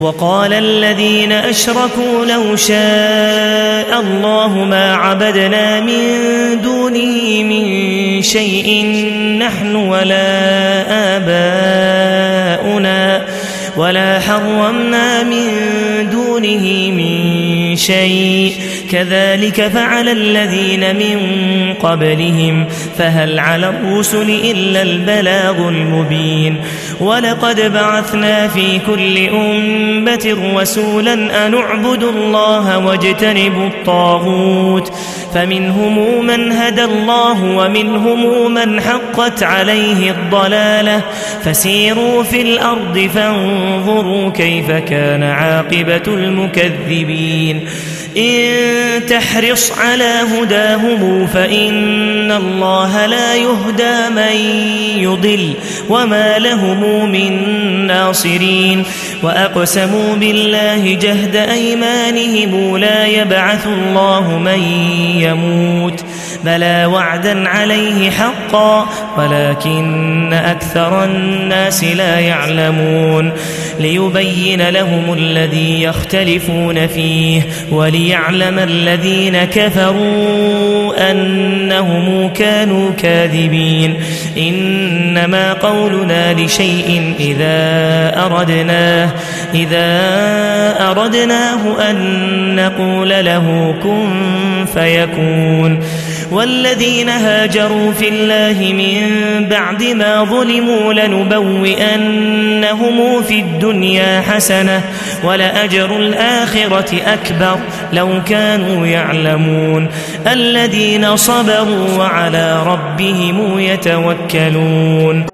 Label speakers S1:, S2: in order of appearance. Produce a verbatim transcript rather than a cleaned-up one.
S1: وقال الذين أشركوا لو شاء الله ما عبدنا من دونه من شيء نحن ولا آباؤنا ولا حرمنا من دونه من شيء كذلك فعل الذين من قبلهم فهل على الرسل إلا البلاغ المبين ولقد بعثنا في كل أمة رسولا أن اعبدوا الله واجتنبوا الطاغوت فمنهم من هدى الله ومنهم من حقت عليه الضلالة فسيروا في الأرض فانظروا كيف كان عاقبة المكذبين إن تحرص على هداهم فإن الله لا يهدى من يضل وما لهم من ناصرين وأقسموا بالله جهد أيمانهم لا يبعث الله من يموت بلى وعدا عليه حقا ولكن أكثر الناس لا يعلمون ليبين لهم الذي يختلفون فيه وليعلم الذين كفروا أنهم كانوا كاذبين إنما قولنا لشيء إذا أردناه إذا أردناه أن نقول له كن فيكون والذين هاجروا في الله من بعد ما ظلموا لنبوئنهم في الدنيا حسنة ولأجر الآخرة أكبر لو كانوا يعلمون الذين صبروا وعلى ربهم يتوكلون